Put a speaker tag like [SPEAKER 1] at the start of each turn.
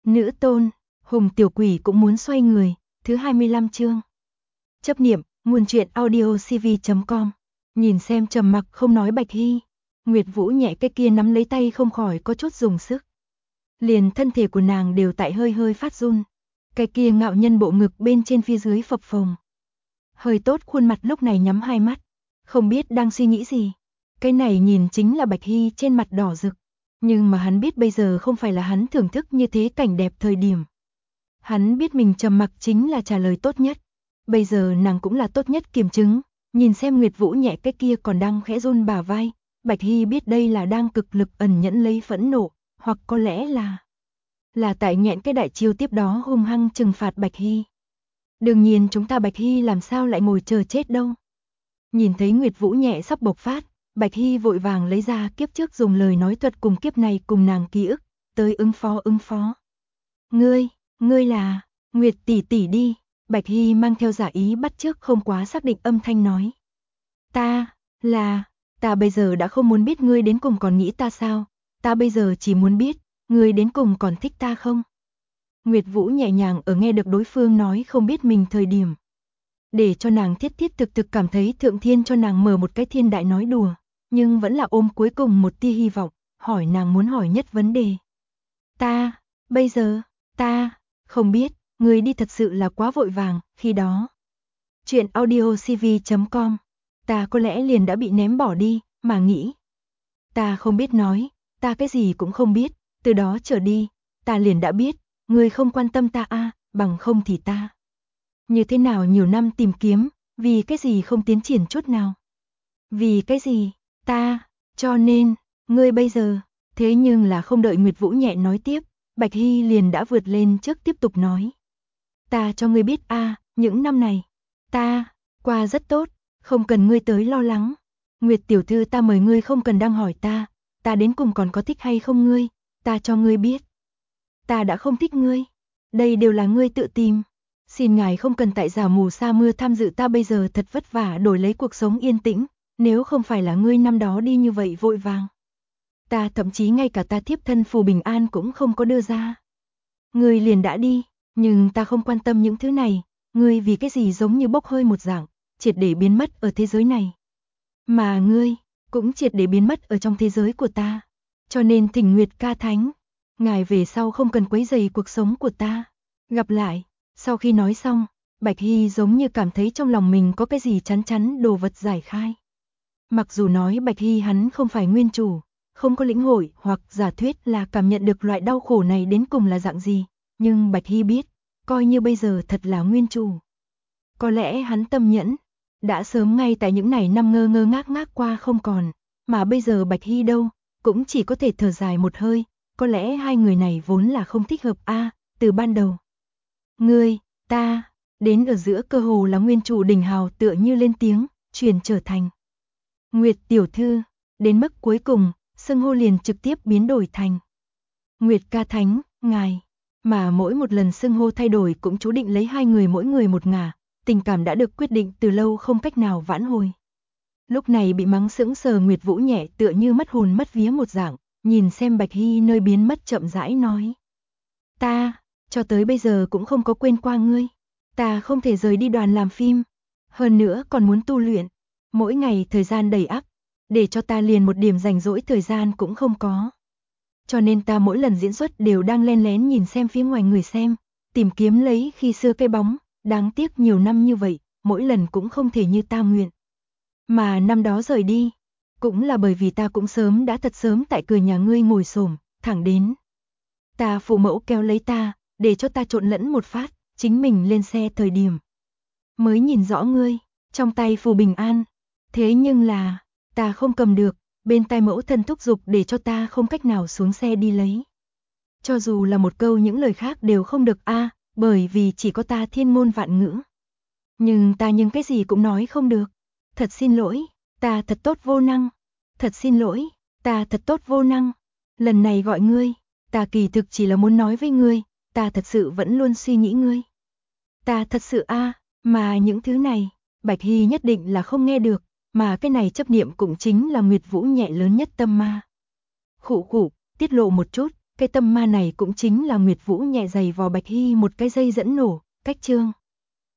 [SPEAKER 1] Nữ tôn, Hùng tiểu quỷ cũng muốn xoay người, thứ 25 chương. Chấp niệm, nguồn truyện audio cv.com. Nhìn xem trầm mặc không nói Bạch Hy, Nguyệt Vũ nhẹ cái kia nắm lấy tay không khỏi có chút dùng sức. Liền thân thể của nàng đều tại hơi hơi phát run. Cái kia ngạo nhân bộ ngực bên trên phía dưới phập phồng. Hơi tốt khuôn mặt lúc này nhắm hai mắt, không biết đang suy nghĩ gì. Cái này nhìn chính là Bạch Hy trên mặt đỏ rực. Nhưng mà hắn biết bây giờ không phải là hắn thưởng thức như thế cảnh đẹp thời điểm. Hắn biết mình trầm mặc chính là trả lời tốt nhất. Bây giờ nàng cũng là tốt nhất kiểm chứng. Nhìn xem Nguyệt Vũ nhẹ cái kia còn đang khẽ run bả vai. Bạch Hy biết đây là đang cực lực ẩn nhẫn lấy phẫn nộ. Hoặc có lẽ là tại nghẹn cái đại chiêu tiếp đó hung hăng trừng phạt Bạch Hy. Đương nhiên chúng ta Bạch Hy làm sao lại ngồi chờ chết đâu. Nhìn thấy Nguyệt Vũ nhẹ sắp bộc phát, Bạch Hy vội vàng lấy ra kiếp trước dùng lời nói thuật cùng kiếp này cùng nàng ký ức, tới ứng phó. Ngươi là, Nguyệt tỷ tỷ đi, Bạch Hy mang theo giả ý bắt chước không quá xác định âm thanh nói. Ta bây giờ đã không muốn biết ngươi đến cùng còn nghĩ ta sao, ta bây giờ chỉ muốn biết, ngươi đến cùng còn thích ta không? Nguyệt Vũ nhẹ nhàng ở nghe được đối phương nói không biết mình thời điểm. Để cho nàng thiết thực cảm thấy Thượng Thiên cho nàng mở một cái thiên đại nói đùa, nhưng vẫn là ôm cuối cùng một tia hy vọng, hỏi nàng muốn hỏi nhất vấn đề. Bây giờ, không biết, người đi thật sự là quá vội vàng, khi đó. Chuyện audio cv.com, ta có lẽ liền đã bị ném bỏ đi, mà nghĩ. Ta không biết nói, ta cái gì cũng không biết, từ đó trở đi, ta liền đã biết, người không quan tâm ta bằng không thì ta. Như thế nào nhiều năm tìm kiếm, vì cái gì không tiến triển chút nào? Vì cái gì? Cho nên, ngươi bây giờ, thế nhưng là không đợi Nguyệt Vũ nhẹ nói tiếp, Bạch Hy liền đã vượt lên trước tiếp tục nói. Ta cho ngươi biết những năm này, ta, qua rất tốt, không cần ngươi tới lo lắng. Nguyệt tiểu thư ta mời ngươi không cần đang hỏi ta đến cùng còn có thích hay không ngươi, ta cho ngươi biết. Ta đã không thích ngươi, đây đều là ngươi tự tìm. Xin ngài không cần tại giả mù sa mưa tham dự ta bây giờ thật vất vả đổi lấy cuộc sống yên tĩnh, nếu không phải là ngươi năm đó đi như vậy vội vàng. Ta thậm chí ngay cả ta thiếp thân phù bình an cũng không có đưa ra. Ngươi liền đã đi, nhưng ta không quan tâm những thứ này, ngươi vì cái gì giống như bốc hơi một dạng, triệt để biến mất ở thế giới này. Mà ngươi, cũng triệt để biến mất ở trong thế giới của ta. Cho nên thỉnh Nguyệt ca thánh, ngài về sau không cần quấy rầy cuộc sống của ta. Gặp lại. Sau khi nói xong, Bạch Hy giống như cảm thấy trong lòng mình có cái gì chắn đồ vật giải khai. Mặc dù nói Bạch Hy hắn không phải nguyên chủ, không có lĩnh hội hoặc giả thuyết là cảm nhận được loại đau khổ này đến cùng là dạng gì, nhưng Bạch Hy biết, coi như bây giờ thật là nguyên chủ. Có lẽ hắn tâm nhẫn, đã sớm ngay tại những này năm ngơ ngác qua không còn, mà bây giờ Bạch Hy đâu, cũng chỉ có thể thở dài một hơi, có lẽ hai người này vốn là không thích hợp từ ban đầu. Ngươi, ta, đến ở giữa cơ hồ là nguyên chủ đỉnh hào tựa như lên tiếng, truyền trở thành Nguyệt tiểu thư, đến mức cuối cùng, xưng hô liền trực tiếp biến đổi thành Nguyệt ca thánh, ngài, mà mỗi một lần xưng hô thay đổi cũng chú định lấy hai người mỗi người một ngả, tình cảm đã được quyết định từ lâu không cách nào vãn hồi. Lúc này bị mắng sững sờ Nguyệt Vũ nhẹ tựa như mất hồn mất vía một dạng, nhìn xem Bạch Hy nơi biến mất chậm rãi nói. Ta, cho tới bây giờ cũng không có quên qua ngươi. Ta không thể rời đi đoàn làm phim. Hơn nữa còn muốn tu luyện. Mỗi ngày thời gian đầy ắp. Để cho ta liền một điểm rảnh rỗi thời gian cũng không có. Cho nên ta mỗi lần diễn xuất đều đang len lén nhìn xem phía ngoài người xem. Tìm kiếm lấy khi xưa cái bóng. Đáng tiếc nhiều năm như vậy, mỗi lần cũng không thể như ta nguyện. Mà năm đó rời đi. Cũng là bởi vì ta cũng sớm đã thật sớm tại cửa nhà ngươi ngồi xổm thẳng đến. Ta phụ mẫu kéo lấy ta, để cho ta trộn lẫn một phát, chính mình lên xe thời điểm. Mới nhìn rõ ngươi, trong tay phù bình an. Thế nhưng là, ta không cầm được, bên tai mẫu thân thúc giục để cho ta không cách nào xuống xe đi lấy. Cho dù là một câu những lời khác đều không được bởi vì chỉ có ta thiên ngôn vạn ngữ. Nhưng cái gì cũng nói không được. Thật xin lỗi, ta thật tốt vô năng. Thật xin lỗi, ta thật tốt vô năng. Lần này gọi ngươi, ta kỳ thực chỉ là muốn nói với ngươi, ta thật sự vẫn luôn suy nghĩ ngươi. Ta thật sự mà những thứ này, Bạch Hy nhất định là không nghe được, mà cái này chấp niệm cũng chính là Nguyệt Vũ nhẹ lớn nhất tâm ma. Khụ, tiết lộ một chút, cái tâm ma này cũng chính là Nguyệt Vũ nhẹ giày vò Bạch Hy một cái dây dẫn nổ, cách chương.